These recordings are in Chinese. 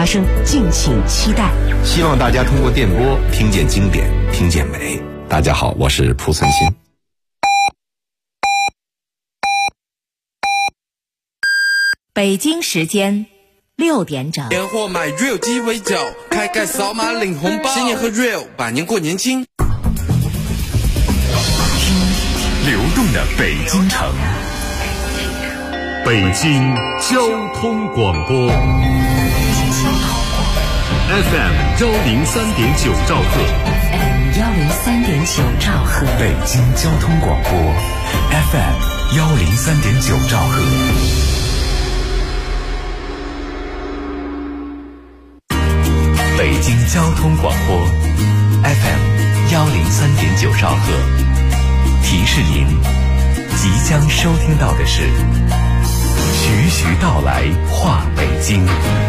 发生，敬请期待。 希望大家通过电波听见经典，听见美。大家好，我是蒲存昕。 北京时间6点整。 年货买 real 鸡尾酒，开盖扫码领红包，新年喝 real， 百年过年轻。 流动的北京城，北京交通广播 FM 103.9兆赫 103.9兆赫， 北京交通广播 FM 103.9兆赫。北京交通广播 FM 103.9兆赫，提示您即将收听到的是徐徐道来话北京。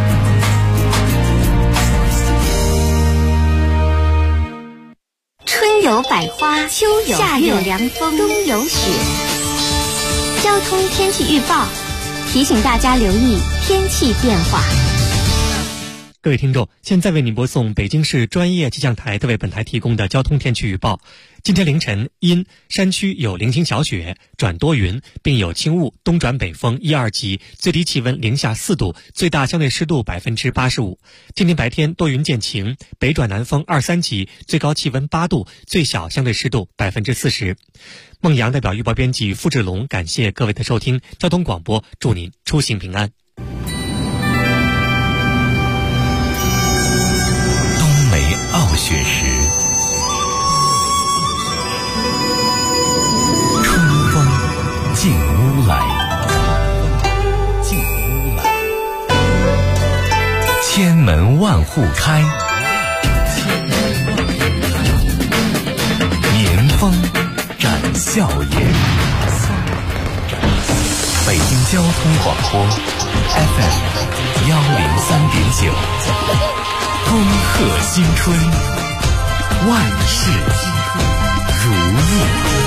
春有百花，秋有夏有凉风，冬有雪。交通天气预报提醒大家留意天气变化。 各位听众，现在为您播送北京市专业气象台为本台提供的交通天气预报。今天凌晨阴，山区有零星小雪，转多云，并有轻雾，东转北风1、2级，最低气温零下4度，最大相对湿度85%。今天白天多云见晴，北转南风2、3级，最高气温8度，最小相对湿度40%。孟阳代表预报编辑付志龙，感谢各位的收听。交通广播，祝您出行平安。 傲雪时，春风进屋来，千门万户开，年风展笑颜。北京交通广播 FM 103.9。恭贺新春，万事如意。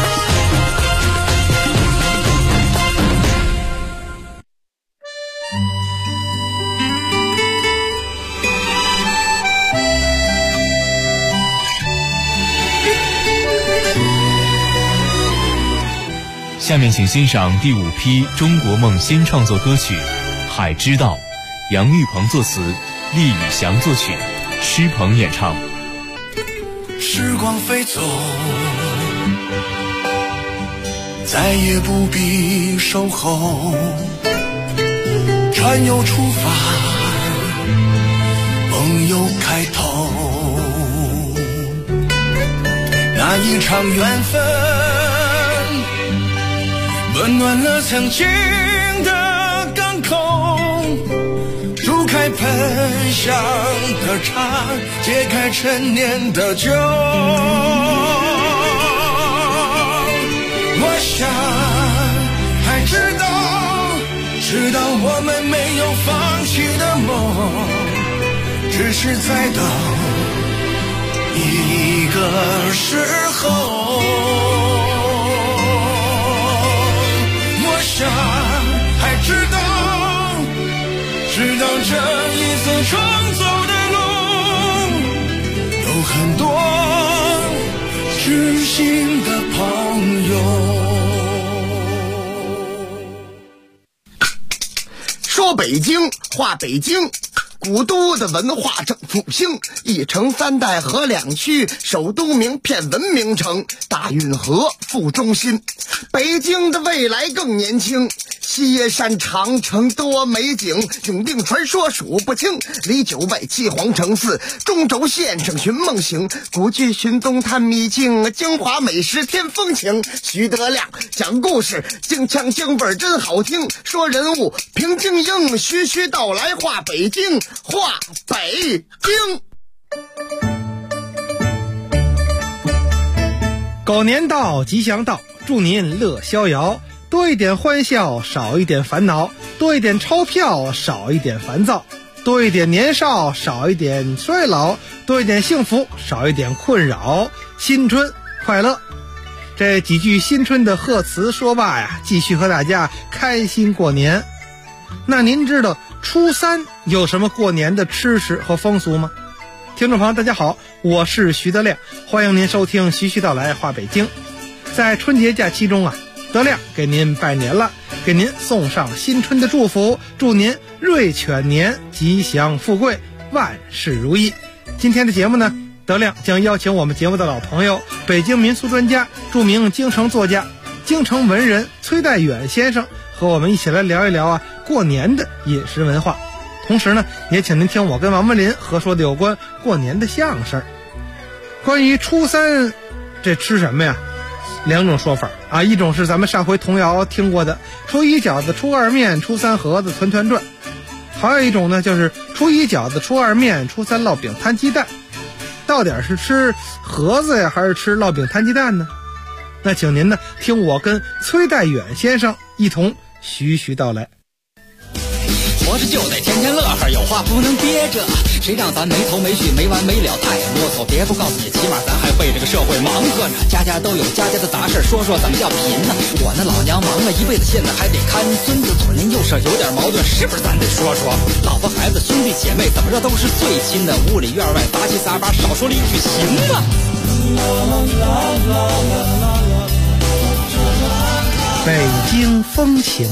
下面请欣赏第5批中国梦新创作歌曲《海之道》，杨玉鹏作词，厉宇翔作曲，施鹏演唱。 时光飞走，再也不必守候，船又出发，梦又开头。那一场缘分温暖了曾经的港口，煮开喷香的茶，解开陈年的酒。我想还知道我们没有放弃的梦，只是在等一个时候。我想还知道这一次重走的路，有很多知心的朋友。 说北京话北京，古都的文化正复兴，一城三代河两区，首都名片文明城，大运河副中心。北京的未来更年轻，西山长城多美景，永定传说数不清，离九外七皇城寺，中轴线上寻梦行，古剧寻踪探秘境，京华美食添风情。徐德亮讲故事，京腔京味真好听，说人物评京英，徐徐道来话北京，话北京。 狗年到，吉祥到，祝您乐逍遥，多一点欢笑，少一点烦恼，多一点钞票，少一点烦躁，多一点年少，少一点衰老，多一点幸福，少一点困扰，新春快乐。这几句新春的贺词说罢呀，继续和大家开心过年。那您知道初三有什么过年的吃食和风俗吗？听众朋友大家好，我是徐德亮，欢迎您收听徐徐道来话北京。在春节假期中啊，德亮给您拜年了，给您送上新春的祝福，祝您瑞犬年吉祥富贵，万事如意。今天的节目呢，德亮将邀请我们节目的老朋友，北京民俗专家、著名京城作家、京城文人崔代远先生，和我们一起来聊一聊过年的饮食文化。同时呢，也请您听我跟王文林合说的有关过年的相声。关于初三这吃什么呀，两种说法啊，一种是咱们上回童谣听过的初一饺子初二面初三盒子团团转，还有一种呢就是初一饺子初二面初三烙饼摊鸡蛋。到底是吃盒子呀，还是吃烙饼摊鸡蛋呢？那请您呢听我跟崔代远先生一同徐徐道来。 活着就得天天乐呵，有话不能憋着，谁让咱没头没绪没完没了太啰嗦。别不告诉你，起码咱还为这个社会忙活呢。家家都有家家的杂事，说说怎么叫贫呢？我那老娘忙了一辈子，现在还得看孙子，左邻右舍有点矛盾，是不是咱得说说？老婆孩子兄弟姐妹怎么着都是最亲的，屋里院外杂七杂八，少说了一句行吗？ 北京风情。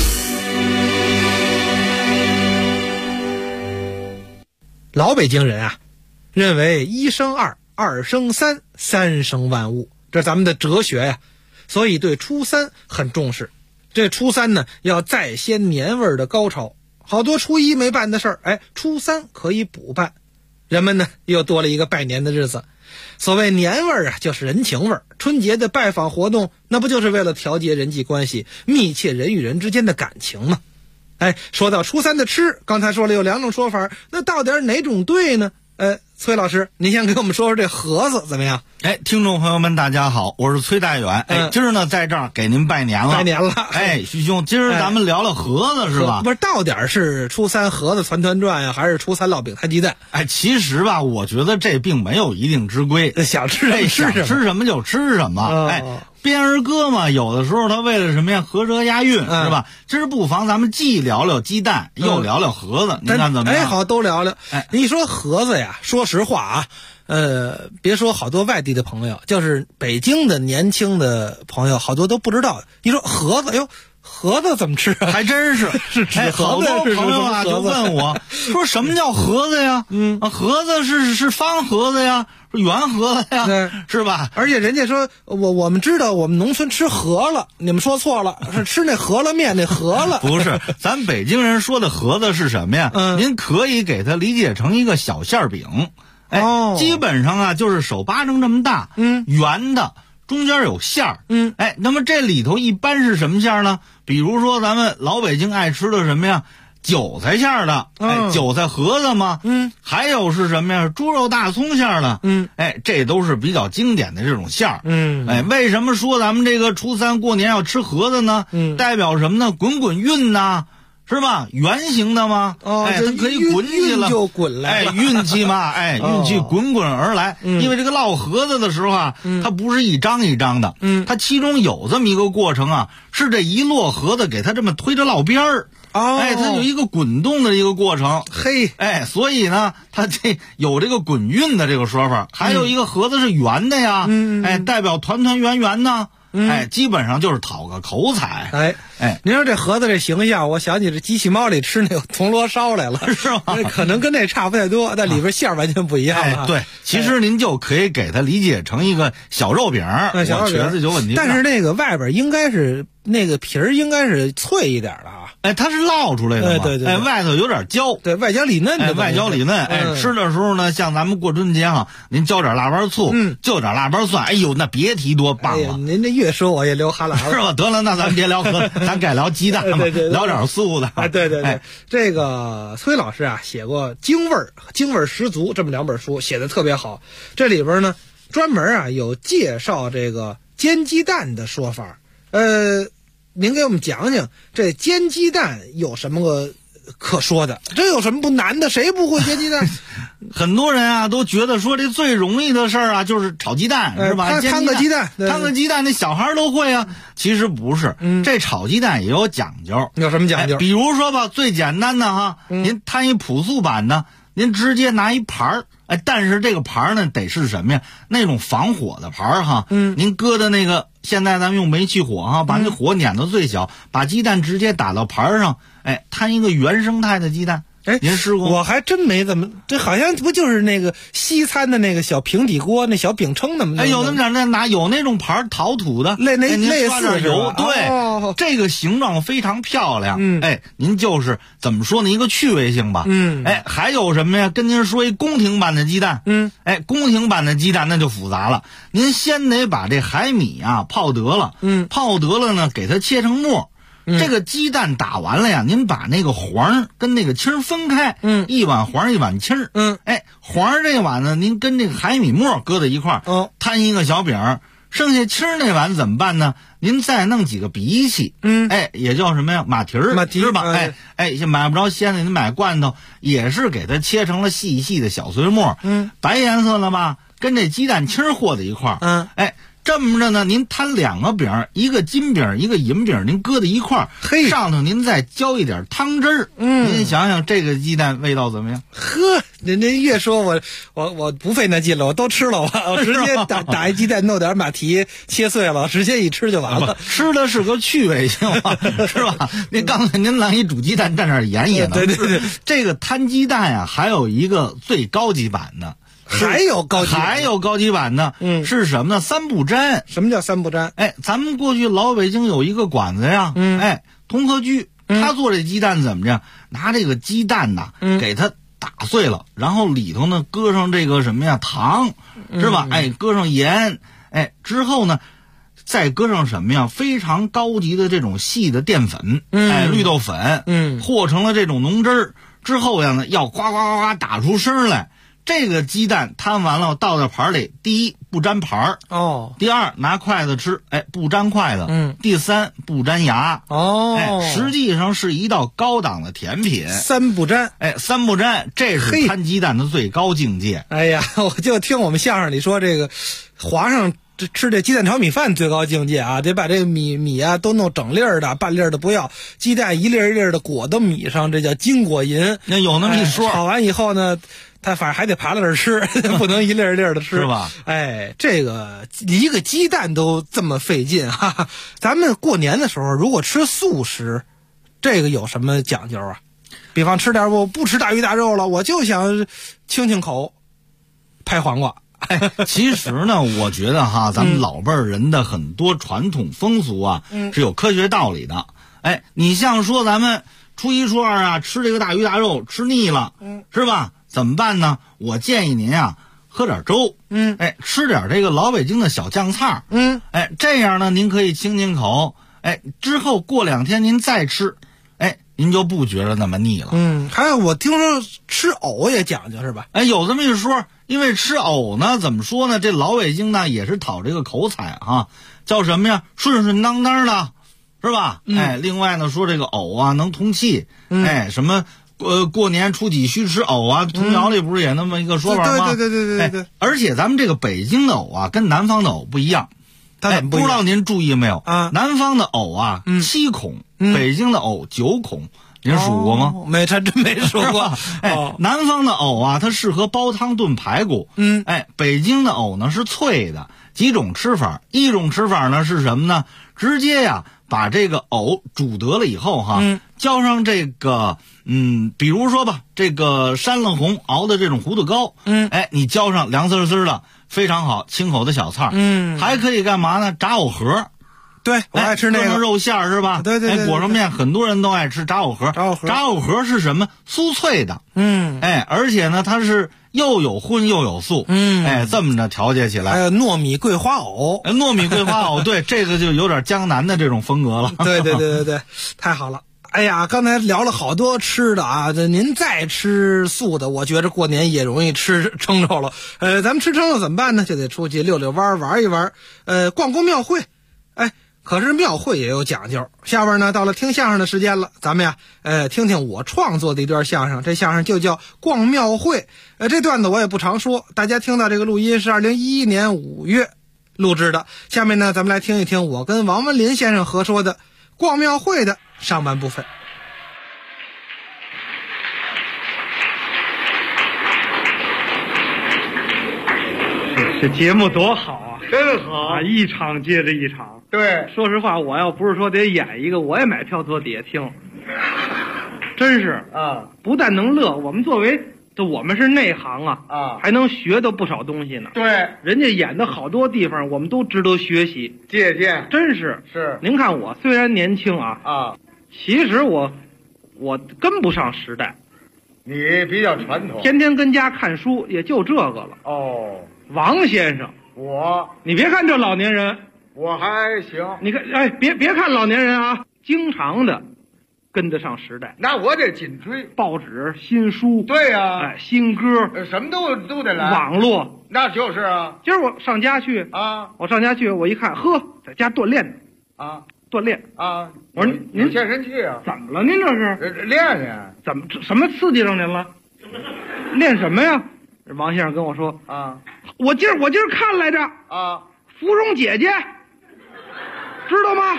老北京人认为一生二，二生三，三生万物，这是咱们的哲学呀。所以对初三很重视。这初三呢，要再掀年味的高潮。好多初一没办的事儿，初三可以补办。人们呢又多了一个拜年的日子。所谓年味就是人情味。春节的拜访活动，那不就是为了调节人际关系，密切人与人之间的感情吗？说到初三的吃，刚才说了有两种说法，那到底哪种对呢？崔老师，您先给我们说说这盒子怎么样？ 听众朋友们大家好，我是崔代远。今儿呢在这儿给您拜年了。 拜年了。 徐兄，今儿咱们聊聊盒子是吧？ 不是，到底是初三盒子团团转呀，还是初三烙饼摊鸡蛋？ 其实吧，我觉得这并没有一定之规， 想吃什么就吃什么。编儿歌嘛，有的时候他为了什么呀？合辙押韵，是吧？今儿不妨咱们既聊聊鸡蛋，又聊聊盒子，您看怎么样？ 好，都聊聊。你说盒子呀，说实话别说好多外地的朋友，就是北京的年轻的朋友，好多都不知道。你说盒子，盒子怎么吃啊？ 还真是吃好多朋友就问我说什么叫盒子呀？盒子是方盒子呀，是圆盒子呀，是吧？ 而且人家说我们知道我们农村吃饸饹，你们说错了，是吃那饸饹面那饸饹。 不是，咱北京人说的盒子是什么呀？您可以给它理解成一个小馅饼。基本上就是手巴掌这么大，圆的，中间有馅儿，那么这里头一般是什么馅儿呢？比如说咱们老北京爱吃的什么呀？韭菜馅儿的，韭菜盒子嘛，还有是什么呀？猪肉大葱馅儿的，这都是比较经典的这种馅儿，为什么说咱们这个初三过年要吃盒子呢？代表什么呢？滚滚运呐。是吧？圆形的吗？它可以滚起来， 就滚来了。 运气嘛，运气滚滚而来。因为这个烙盒子的时候它不是一张一张的，它其中有这么一个过程是这一摞盒子给它这么推着烙边儿。它有一个滚动的一个过程。所以呢，它这有这个滚运的这个说法。还有一个盒子是圆的呀，代表团团圆圆呢。基本上就是讨个口彩。 您说这盒子这形象，我想起这机器猫里吃那个铜锣烧来了， 是吗？ 可能跟那差不太多，但里边馅完全不一样。 对，其实您就可以给它理解成一个小肉饼， 小肉饼我觉得就问题。 但是那个外边应该是那个皮儿应该是脆一点的它是烙出来的嘛， 对， 外头有点焦， 对，外焦里嫩的， 外焦里嫩。吃的时候呢，像咱们过春节您浇点腊八醋，就点腊八蒜，那别提多棒了。 您这越说我也流汗了， 是吧？得了，那咱别聊盒子，咱改聊鸡蛋嘛，聊点素的。 对，这个崔老师写过京味十足这么两本书，写的特别好。这里边呢，专门有介绍这个煎鸡蛋的说法。您给我们讲讲这煎鸡蛋有什么个可说的？这有什么不难的？谁不会煎鸡蛋？ 很多人啊都觉得说这最容易的事儿啊就是炒鸡蛋，是吧？ 摊个鸡蛋， 摊个鸡蛋，那小孩都会啊。其实不是，这炒鸡蛋也有讲究。 有什么讲究？ 比如说吧，最简单的哈，您摊一朴素版的，您直接拿一盘儿。但是这个盘呢，得是什么呀？那种防火的盘哈。您搁的那个，现在咱们用煤气火哈，把那火撵到最小，把鸡蛋直接打到盘上，摊一个原生态的鸡蛋。您试过？ 我还真没怎么，这好像不就是那个西餐的那个小平底锅，那小饼铛那么？ 有那么点那拿有那种盘陶土的， 类刷点油，对，这个形状非常漂亮。您就是怎么说呢？一个趣味性吧。还有什么呀？跟您说一宫廷版的鸡蛋。宫廷版的鸡蛋那就复杂了。您先得把这海米啊泡得了，泡得了呢，给它切成末。这个鸡蛋打完了呀，您把那个黄跟那个青分开，一碗黄一碗青，黄这碗呢，您跟这个海米末搁在一块儿，摊一个小饼，剩下青那碗怎么办呢？您再弄几个荸荠，也叫什么呀？马蹄是吧？买不着鲜的，您买罐头，也是给它切成了细细的小碎末，白颜色了吧？跟这鸡蛋青和在一块儿，这么着呢，您摊两个饼，一个金饼，一个银饼，您搁在一块儿，上头您再浇一点汤汁儿，您想想这个鸡蛋味道怎么样？ 呵，您越说我不费那劲了，我都吃了，我直接打一鸡蛋，弄点马蹄切碎了，直接一吃就完了。 吃的是个趣味性嘛，是吧？您刚才您来一煮鸡蛋蘸点盐也能吃。对，这个摊鸡蛋呀，还有一个最高级版的。 还有高级版的，是什么呢？三不沾。 什么叫三不沾？ 咱们过去老北京有一个馆子呀，同和居，他做这鸡蛋怎么着？拿这个鸡蛋呐，给它打碎了，然后里头呢搁上这个什么呀糖，是吧？搁上盐，之后呢再搁上什么呀？非常高级的这种细的淀粉，绿豆粉，和成了这种浓汁儿之后呀呢，要呱呱呱呱打出声来。这个鸡蛋摊完了倒在盘里，第一不沾盘第二拿筷子吃，不沾筷子，第三不沾牙，实际上是一道高档的甜品。 三不沾， 三不沾，这是摊鸡蛋的最高境界。 哎呀，我就听我们相声里说这个皇上吃这鸡蛋炒米饭最高境界啊，得把这个米啊都弄整粒儿的，半粒儿的不要，鸡蛋一粒儿一粒儿的裹到米上，这叫金裹银。 那有那么一说。 炒完以后呢，他反正还得扒拉着吃，不能一粒儿一粒儿的吃， 是吧？ 这个一个鸡蛋都这么费劲哈。咱们过年的时候，如果吃素食，这个有什么讲究啊？比方吃点我不吃大鱼大肉了，我就想清口，拍黄瓜。 其实呢，我觉得哈，咱们老辈人的很多传统风俗啊，是有科学道理的。你像说咱们初一初二啊，吃这个大鱼大肉吃腻了，是吧？怎么办呢？我建议您啊，喝点粥，吃点这个老北京的小酱菜，这样呢，您可以清口，之后过2天您再吃，您就不觉得那么腻了。 还有我听说吃藕也讲究是吧？ 有这么一说，因为吃藕呢，怎么说呢？这老北京呢也是讨这个口彩啊，叫什么呀？顺顺当当的，是吧？另外呢说这个藕啊能通气，什么过年初几需吃藕啊，童谣里不是也那么一个说法吗？ 对。 而且咱们这个北京的藕啊，跟南方的藕不一样。不知道您注意没有啊？南方的藕啊7孔，北京的藕9孔。您数过吗？ 还真没数过。 南方的藕啊，它适合煲汤炖排骨。北京的藕呢是脆的。几种吃法，一种吃法呢是什么呢？直接呀把这个藕煮得了以后哈，浇上这个比如说吧，这个山乐红熬的这种胡子糕，你浇上凉丝丝的，非常好，清口的小菜。还可以干嘛呢？炸藕盒。 对，我爱吃那个肉馅儿是吧？ 对， 裹上面，很多人都爱吃炸藕盒。炸藕盒是什么？酥脆的。而且呢，它是又有荤又有素。这么着调节起来。 还有糯米桂花藕。 糯米桂花藕，对，这个就有点江南的这种风格了。 对，太好了。哎呀，刚才聊了好多吃的啊，这您再吃素的，我觉着过年也容易吃撑着了。咱们吃撑了怎么办呢？就得出去溜溜弯玩一玩，逛庙会。 可是庙会也有讲究。下边呢，到了听相声的时间了，咱们呀，听听我创作的一段相声。这相声就叫逛庙会。这段子我也不常说，大家听到这个录音是2011年5月录制的。下面呢，咱们来听一听我跟王文林先生合说的逛庙会的上半部分。 这节目多好啊， 真好啊！一场接着一场。 对， 说实话，我要不是说得演一个，我也买票坐底下听。真是啊， 不但能乐，我们作为我们是内行啊，还能学到不少东西呢。 对， 人家演的好多地方，我们都值得学习借鉴。 真是。您看我虽然年轻啊，其实我跟不上时代。 你比较传统， 天天跟家看书，也就这个了。 哦。 王先生，你别看这老年人， 我还行。 你看，哎，别看老年人啊，经常的跟得上时代。 那我得紧追报纸、新书。 对呀， 哎，新歌， 什么都得来。 网络， 那就是啊。 今儿我上家去啊， 我一看，呵，在家锻炼呢啊， 锻炼啊。 我说您健身器啊？ 怎么了？您这是练？ 怎么什么刺激上您了？练什么呀？王先生跟我说啊， 我今儿看来着啊， 芙蓉姐姐，知道吗？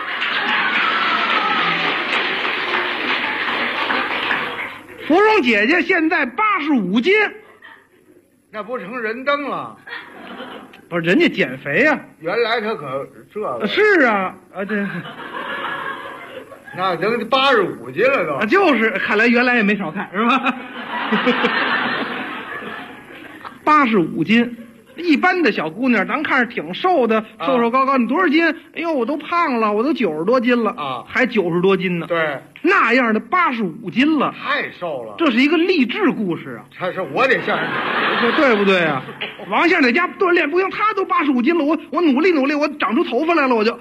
芙蓉姐姐现在85斤， 那不成人灯了？ 不是，人家减肥啊。 原来她可这个是啊，这那都85斤了都。 就是，看来原来也没少看是吧？85斤，一般的小姑娘，咱看着挺瘦的，瘦高高。你多少斤？哎呦，我都胖了，我都90多斤了啊， 还90多斤呢。 对， 那样的85斤了， 太瘦了。 这是一个励志故事啊！ 他说我得像人， 对不对啊？王先生在家锻炼不行，他都85斤了，我努力，我长出头发来了，我就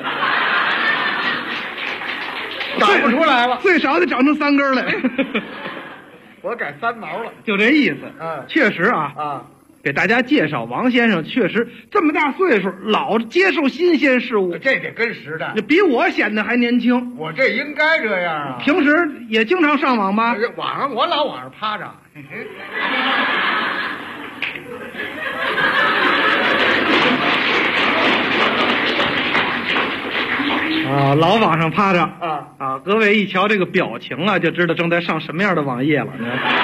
长不出来了， 最少得长出3根来。 我改3毛了， 就这意思。确实啊， 给大家介绍王先生，确实这么大岁数，老接受新鲜事物， 这得跟时代。 比我显得还年轻。 我这应该这样啊。 平时也经常上网吧？ 网上我老往上趴着。 啊，老往上趴着啊！各位一瞧这个表情啊，就知道正在上什么样的网页了。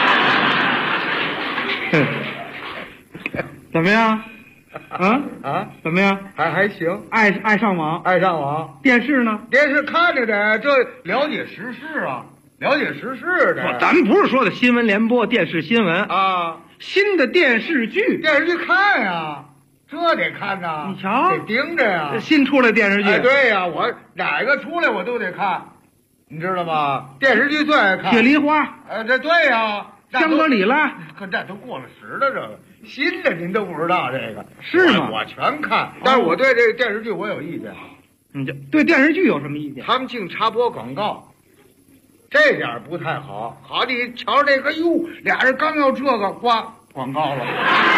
怎么样？怎么样？ 还行。 爱上网， 爱上网。 电视呢？ 电视看着的，这了解时事啊，了解时事的。 咱们不是说的新闻联播、电视新闻啊， 新的电视剧看呀。这得看呐， 你瞧， 得盯着呀。 新出来电视剧， 对呀，我哪个出来我都得看，你知道吗？电视剧最爱看《 铁梨花》。 这对呀， 香格里拉， 可这都过了时了，这个新的您都不知道这个是吗？ 我全看，但是我对这个电视剧我有意见。 你这对电视剧有什么意见？ 他们净插播广告，这点不太好。好，你瞧这个，哟，俩人刚要这个，挂广告了。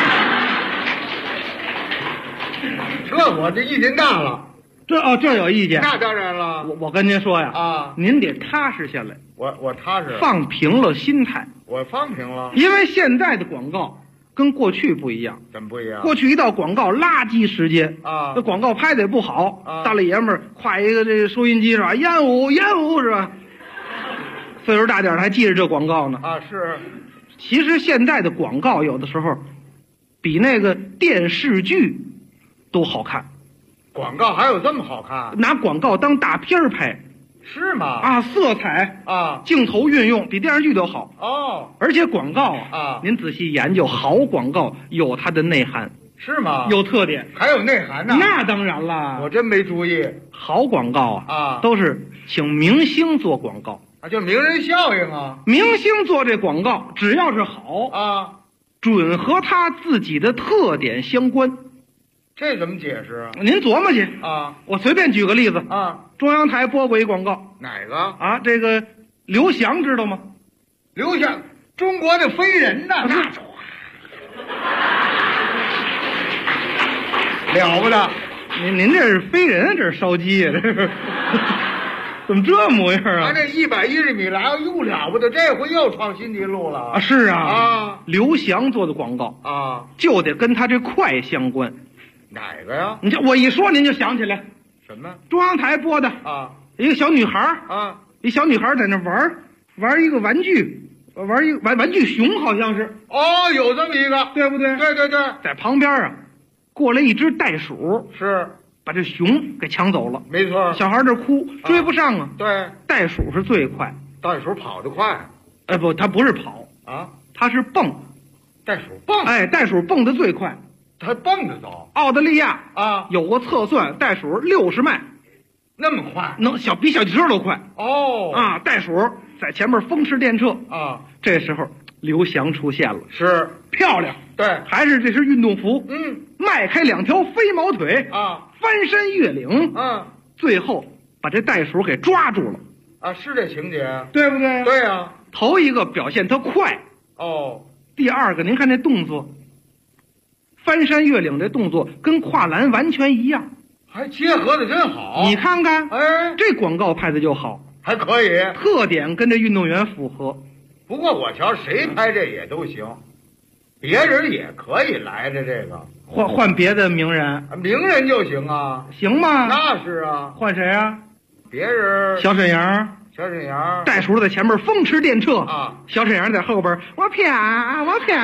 这我这意见大了， 这有意见。 那当然了， 我跟您说呀，您得踏实下来。 我踏实， 放平了心态。 我放平了， 因为现在的广告跟过去不一样。 怎么不一样？ 过去一到广告，垃圾时间啊， 这广告拍的也不好，大老爷们儿挎一个这个收音机是吧？烟雾是吧？岁数大点还记着这广告呢啊，是。 其实现在的广告有的时候比那个电视剧都好看。 广告还有这么好看？ 拿广告当大片儿拍。 是吗？ 啊，色彩啊， 镜头运用比电视剧都好哦。 而且广告啊，您仔细研究，好广告有它的内涵。 是吗？ 有特点， 还有内涵呢。 那当然了， 我真没注意。 好广告啊，都是请明星做广告啊，就名人效应啊。 明星做这广告，只要是好啊， 准和他自己的特点相关。 这怎么解释啊？ 您琢磨去啊。 我随便举个例子啊， 中央台播过一广告。 哪个啊？这个刘翔知道吗？ 刘翔，中国的飞人呐，那了不得。 您这是飞人，这是烧鸡呀？这是怎么这模样啊？ 他这110米来又了不得，这回又创新纪录了啊！是啊， 啊， 刘翔做的广告啊， 就得跟他这快相关。 哪个呀？ 你这我一说您就想起来什么？ 中央台播的啊， 一个小女孩啊， 一小女孩在那玩一个玩具，玩一个玩具熊，好像是。 哦，有这么一个， 对不对？ 对对对， 在旁边啊，过来一只袋鼠， 是把这熊给抢走了。 没错， 小孩这哭，追不上啊。 对， 袋鼠是最快， 袋鼠跑得快。 不，它不是跑啊， 它是蹦。 袋鼠蹦？ 哎，袋鼠蹦得最快。 它蹦着走。 澳大利亚啊， 有个测算，袋鼠60迈， 那么快， 能比小汽车都快。 哦啊，袋鼠在前面风驰电掣啊。 这时候刘翔出现了， 是漂亮。 对， 还是这身运动服，迈开2条飞毛腿啊， 翻山越岭，最后把这袋鼠给抓住了啊，是这情节， 对不对？ 对啊， 头一个表现它快哦， 第二个您看这动作，翻山越岭这动作跟跨栏完全一样， 还结合的真好。 你看看， 哎， 这广告拍的就好， 还可以， 特点跟这运动员符合。 不过我瞧谁拍这也都行，别人也可以来着这个， 换别的名人， 名人就行啊， 行吗？ 那是啊， 换谁啊？ 别人小沈阳，袋鼠在前面风驰电掣啊， 小沈阳在后边，我啪，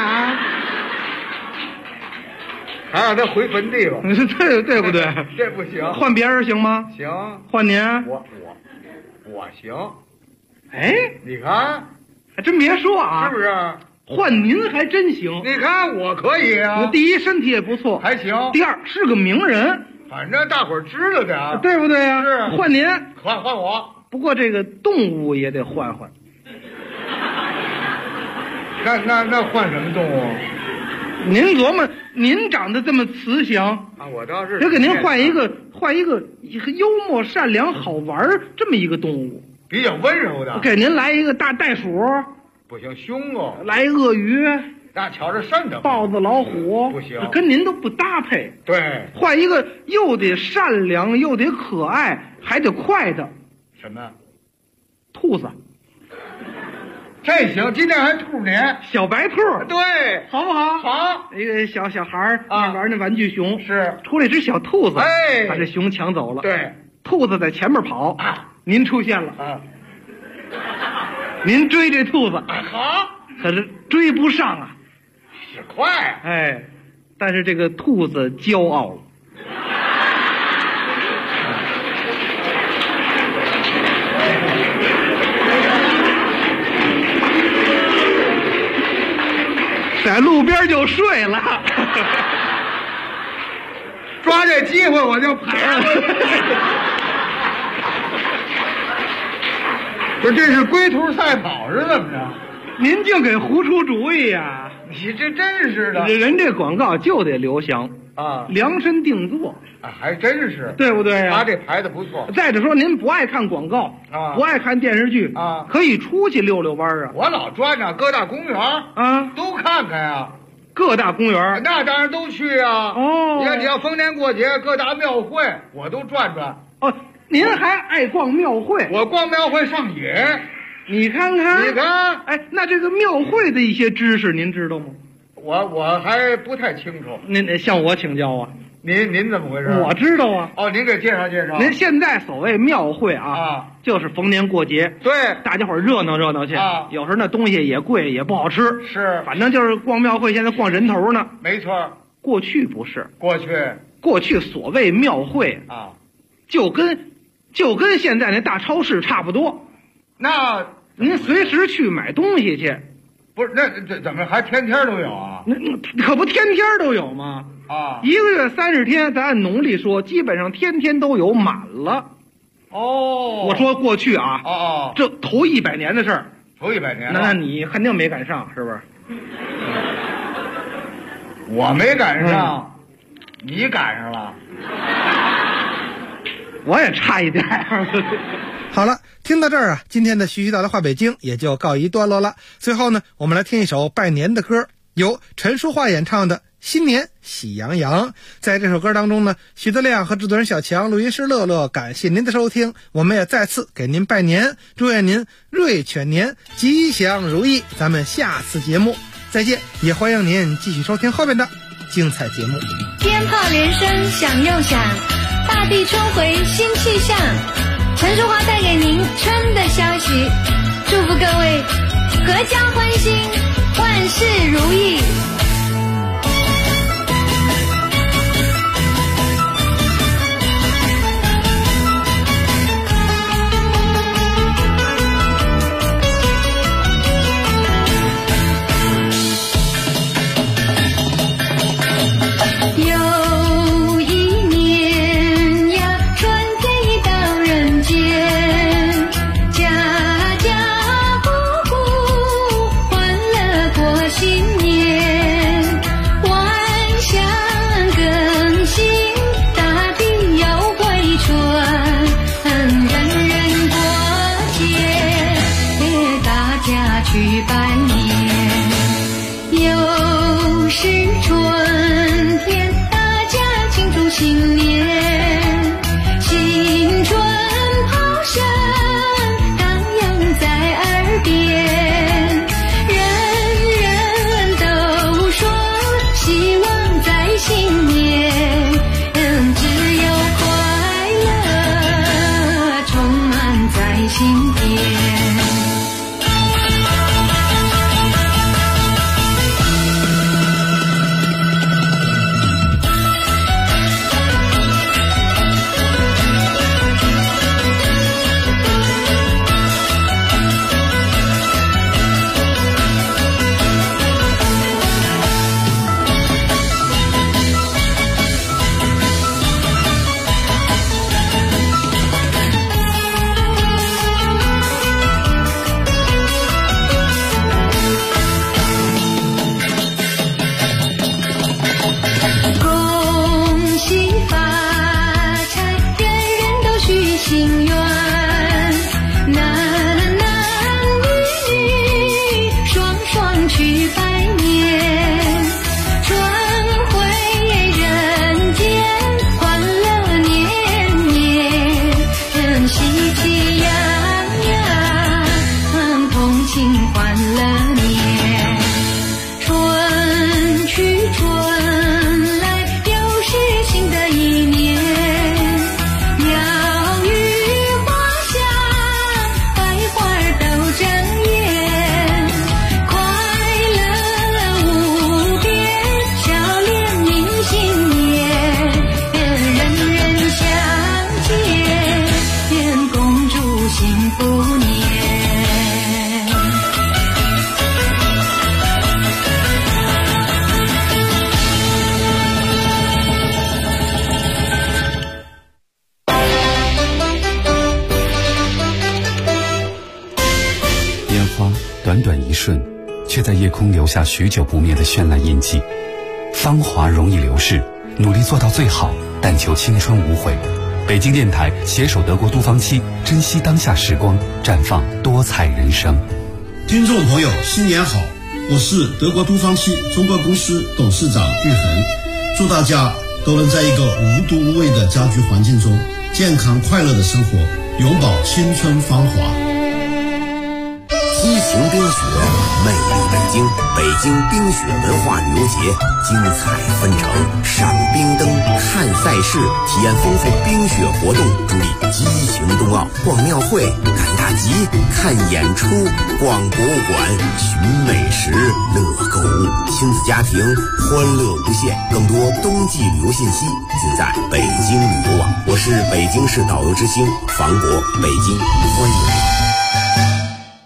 还让他回坟地了， 对不对？ 这不行， 换别人行吗？ 行， 换您， 我行。 哎， 你看， 还真别说啊， 是不是？ 换您还真行。 你看我可以啊， 第一身体也不错， 还行。 第二是个名人， 反正大伙儿知道的啊， 对不对啊？ 是。 换您， 换我。 不过这个动物也得换。 那换什么动物？ 您琢磨，您长得这么慈祥啊，我倒是就给您换一个幽默、善良、好玩这么一个动物， 比较温柔的。 我给您来一个大袋鼠， 不行，凶哦。 来鳄鱼， 那瞧着瘆得慌。 豹子、老虎不行， 跟您都不搭配。 对， 换一个又得善良又得可爱还得快的。 什么？ 兔子。 这行，今天还兔年， 小白兔， 对， 好不好？ 好， 一个小孩玩那玩具熊， 是出来一只小兔子， 哎， 把这熊抢走了。 对， 兔子在前面跑，您出现了，您追这兔子， 好， 可是追不上啊， 是快， 哎，但是这个兔子骄傲了。在路边就睡了， 抓这机会我就爬了。不是，这是龟兔赛跑是怎么着？ 您净给胡出主意呀！ 你这真是的， 人这广告就得刘翔啊， 量身定做啊，还真是， 对不对呀？ 他这排的不错。 再者说，您不爱看广告啊， 不爱看电视剧啊， 可以出去溜溜弯啊。 我老转呢，各大公园啊， 都看看呀。 各大公园那当然都去啊。 哦， 你要逢年过节，各大庙会我都转转。 哦，您还爱逛庙会？ 我逛庙会上瘾。 你看看， 你看， 哎，那这个庙会的一些知识您知道吗？ 我还不太清楚。 您向我请教啊。 您怎么回事？ 我知道啊。 哦，您给介绍介绍。 您现在所谓庙会啊，就是逢年过节， 对， 大家伙热闹热闹去啊。 有时候那东西也贵，也不好吃， 是， 反正就是逛庙会，现在逛人头呢。 没错， 过去不是， 过去所谓庙会啊， 就跟现在那大超市差不多。 那您随时去买东西去。 不是，那这怎么还天天都有啊？ 那可不天天都有吗？ 啊， 一个月30天，咱按农历说，基本上天天都有，满了。 哦， 我说过去啊， 哦， 这头100年的事儿， 头100年， 那你肯定没赶上，是不是？ 我没赶上，你赶上了， 我也差一点。 好了，听到这儿啊，今天的徐徐道来话北京也就告一段落了。最后呢，我们来听一首拜年的歌，由陈淑桦演唱的《 新年喜洋洋。在这首歌当中呢，徐德亮和制作人小强，录音师乐乐，感谢您的收听，我们也再次给您拜年，祝愿您瑞全年吉祥如意。咱们下次节目再见，也欢迎您继续收听后面的精彩节目。 鞭炮连声响又响，大地春回新气象。陈淑华带给您春的消息，祝福各位阖家欢心，万事如意。 短短一瞬，却在夜空留下许久不灭的绚烂印记。芳华容易流逝，努力做到最好，但求青春无悔。北京电台携手德国都芳期，珍惜当下时光，绽放多彩人生。 听众朋友，新年好！我是德国都芳期中国公司董事长玉恒，祝大家都能在一个无毒无味的家居环境中，健康快乐的生活，永葆青春芳华。 激情冰雪，魅力北京，北京冰雪文化旅游节精彩纷呈，赏冰灯，看赛事，体验丰富冰雪活动，助力激情冬奥，逛庙会，赶大集，看演出，逛博物馆，寻美食，乐购物，亲子家庭欢乐无限。更多冬季旅游信息尽在北京旅游网。我是北京市导游之星房博，北京欢迎。